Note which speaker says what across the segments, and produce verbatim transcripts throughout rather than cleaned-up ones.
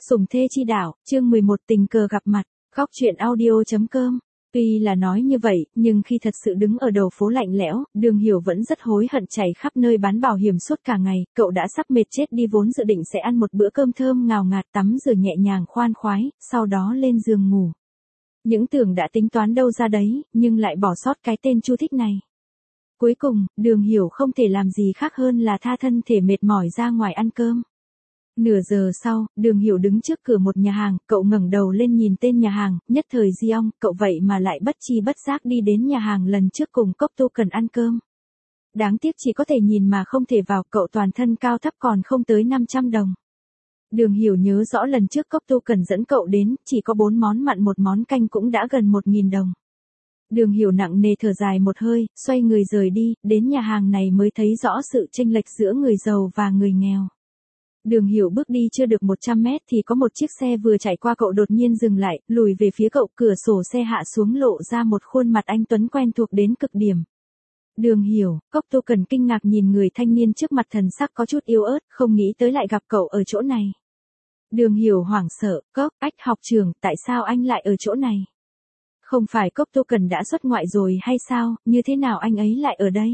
Speaker 1: Sủng thê chi đạo, chương mười một tình cờ gặp mặt, góc truyện audio.com. Tuy là nói như vậy, nhưng khi thật sự đứng ở đầu phố lạnh lẽo, Đường Hiểu vẫn rất hối hận chạy khắp nơi bán bảo hiểm suốt cả ngày, cậu đã sắp mệt chết đi vốn dự định sẽ ăn một bữa cơm thơm ngào ngạt tắm rửa nhẹ nhàng khoan khoái, sau đó lên giường ngủ. Những tưởng đã tính toán đâu ra đấy, nhưng lại bỏ sót cái tên Chu Thích này. Cuối cùng, Đường Hiểu không thể làm gì khác hơn là tha thân thể mệt mỏi ra ngoài ăn cơm. Nửa giờ sau, Đường Hiểu đứng trước cửa một nhà hàng, cậu ngẩng đầu lên nhìn tên nhà hàng, nhất thời di ong, cậu vậy mà lại bất chi bất giác đi đến nhà hàng lần trước cùng Cốc Tu Cần ăn cơm. Đáng tiếc chỉ có thể nhìn mà không thể vào, cậu toàn thân cao thấp còn không tới năm trăm đồng. Đường Hiểu nhớ rõ lần trước Cốc Tu Cần dẫn cậu đến, chỉ có bốn món mặn một món canh cũng đã gần một nghìn đồng. Đường Hiểu nặng nề thở dài một hơi, xoay người rời đi, đến nhà hàng này mới thấy rõ sự chênh lệch giữa người giàu và người nghèo. Đường Hiểu bước đi chưa được một trăm mét thì có một chiếc xe vừa chạy qua cậu đột nhiên dừng lại, lùi về phía cậu, cửa sổ xe hạ xuống lộ ra một khuôn mặt anh tuấn quen thuộc đến cực điểm. Đường Hiểu, Cốc Tu Cần kinh ngạc nhìn người thanh niên trước mặt, thần sắc có chút yếu ớt, không nghĩ tới lại gặp cậu ở chỗ này. Đường Hiểu hoảng sợ, Cốc, ách học trưởng, tại sao anh lại ở chỗ này? Không phải Cốc Tu Cần đã xuất ngoại rồi hay sao, như thế nào anh ấy lại ở đây?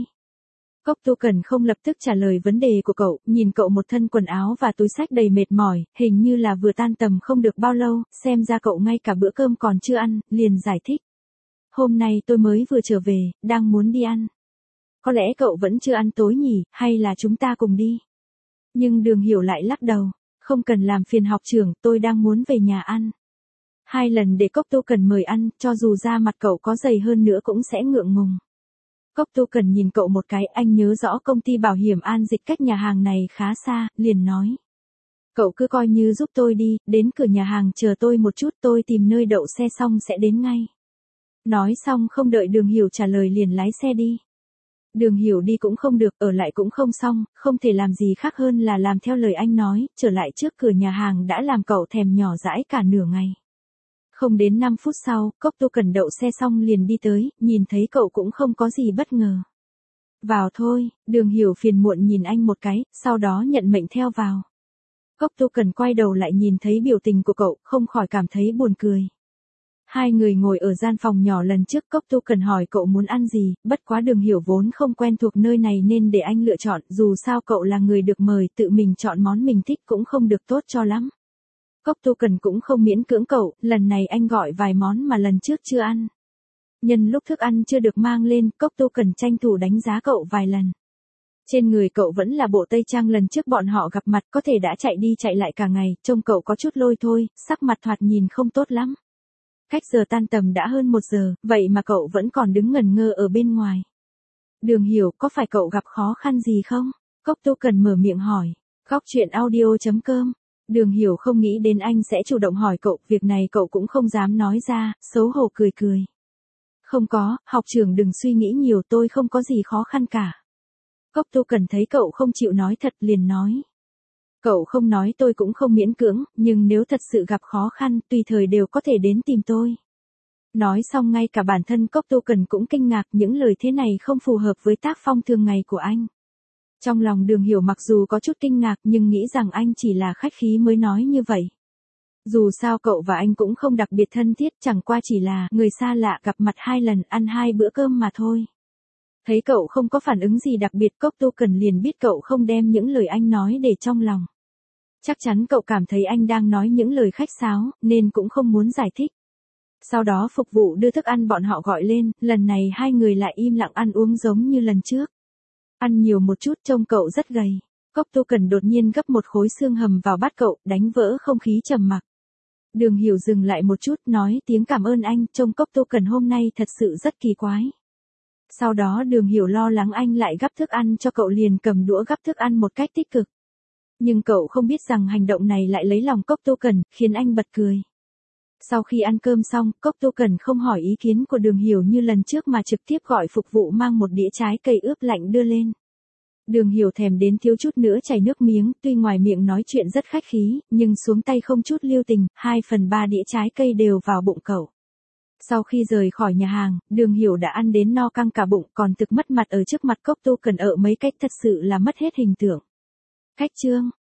Speaker 1: Cốc Tu Cần không lập tức trả lời vấn đề của cậu, nhìn cậu một thân quần áo và túi xách đầy mệt mỏi, hình như là vừa tan tầm không được bao lâu, xem ra cậu ngay cả bữa cơm còn chưa ăn, liền giải thích. Hôm nay tôi mới vừa trở về, đang muốn đi ăn. Có lẽ cậu vẫn chưa ăn tối nhỉ, hay là chúng ta cùng đi? Nhưng Đường Hiểu lại lắc đầu, không cần làm phiền học trưởng, tôi đang muốn về nhà ăn. Hai lần để Cốc Tu Cần mời ăn, cho dù da mặt cậu có dày hơn nữa cũng sẽ ngượng ngùng. Cốc Tu Cần nhìn cậu một cái, anh nhớ rõ công ty bảo hiểm An Dịch cách nhà hàng này khá xa, liền nói. Cậu cứ coi như giúp tôi đi, đến cửa nhà hàng chờ tôi một chút, tôi tìm nơi đậu xe xong sẽ đến ngay. Nói xong không đợi Đường Hiểu trả lời liền lái xe đi. Đường Hiểu đi cũng không được, ở lại cũng không xong, không thể làm gì khác hơn là làm theo lời anh nói, trở lại trước cửa nhà hàng đã làm cậu thèm nhỏ dãi cả nửa ngày. Không đến năm phút sau, Cốc Tu Cần đậu xe xong liền đi tới, nhìn thấy cậu cũng không có gì bất ngờ. Vào thôi, Đường Hiểu phiền muộn nhìn anh một cái, sau đó nhận mệnh theo vào. Cốc Tu Cần quay đầu lại nhìn thấy biểu tình của cậu, không khỏi cảm thấy buồn cười. Hai người ngồi ở gian phòng nhỏ lần trước, Cốc Tu Cần hỏi cậu muốn ăn gì, bất quá Đường Hiểu vốn không quen thuộc nơi này nên để anh lựa chọn, dù sao cậu là người được mời, tự mình chọn món mình thích cũng không được tốt cho lắm. Cốc Tu Cần cũng không miễn cưỡng cậu, lần này anh gọi vài món mà lần trước chưa ăn. Nhân lúc thức ăn chưa được mang lên, Cốc Tu Cần tranh thủ đánh giá cậu vài lần. Trên người cậu vẫn là bộ tây trang lần trước bọn họ gặp mặt, có thể đã chạy đi chạy lại cả ngày, trông cậu có chút lôi thôi, sắc mặt thoạt nhìn không tốt lắm. Cách giờ tan tầm đã hơn một giờ, vậy mà cậu vẫn còn đứng ngẩn ngơ ở bên ngoài. Đường Hiểu, có phải cậu gặp khó khăn gì không? Cốc Tu Cần mở miệng hỏi. Góc truyện audio.com. Đường Hiểu không nghĩ đến anh sẽ chủ động hỏi cậu, việc này cậu cũng không dám nói ra, xấu hổ cười cười. Không có, học trưởng đừng suy nghĩ nhiều, tôi không có gì khó khăn cả. Cốc Tu Cần thấy cậu không chịu nói thật liền nói. Cậu không nói tôi cũng không miễn cưỡng, nhưng nếu thật sự gặp khó khăn, tùy thời đều có thể đến tìm tôi. Nói xong ngay cả bản thân Cốc Tu Cần cũng kinh ngạc, những lời thế này không phù hợp với tác phong thường ngày của anh. Trong lòng Đường Hiểu mặc dù có chút kinh ngạc nhưng nghĩ rằng anh chỉ là khách khí mới nói như vậy. Dù sao cậu và anh cũng không đặc biệt thân thiết, chẳng qua chỉ là người xa lạ gặp mặt hai lần, ăn hai bữa cơm mà thôi. Thấy cậu không có phản ứng gì đặc biệt, Cốc Tu Cần liền biết cậu không đem những lời anh nói để trong lòng. Chắc chắn cậu cảm thấy anh đang nói những lời khách sáo, nên cũng không muốn giải thích. Sau đó phục vụ đưa thức ăn bọn họ gọi lên, lần này hai người lại im lặng ăn uống giống như lần trước. Ăn nhiều một chút, trông cậu rất gầy. Cốc Tu Cần đột nhiên gấp một khối xương hầm vào bát cậu, đánh vỡ không khí trầm mặc. Đường Hiểu dừng lại một chút, nói tiếng cảm ơn anh, trông Cốc Tu Cần hôm nay thật sự rất kỳ quái. Sau đó Đường Hiểu lo lắng anh lại gắp thức ăn cho cậu liền cầm đũa gắp thức ăn một cách tích cực. Nhưng cậu không biết rằng hành động này lại lấy lòng Cốc Tu Cần, khiến anh bật cười. Sau khi ăn cơm xong, Cốc Tu Cần không hỏi ý kiến của Đường Hiểu như lần trước mà trực tiếp gọi phục vụ mang một đĩa trái cây ướp lạnh đưa lên. Đường Hiểu thèm đến thiếu chút nữa chảy nước miếng, tuy ngoài miệng nói chuyện rất khách khí, nhưng xuống tay không chút lưu tình, hai phần ba đĩa trái cây đều vào bụng cậu. Sau khi rời khỏi nhà hàng, Đường Hiểu đã ăn đến no căng cả bụng, còn thực mất mặt ở trước mặt Cốc Tu Cần ở mấy cách thật sự là mất hết hình tượng. Cách chương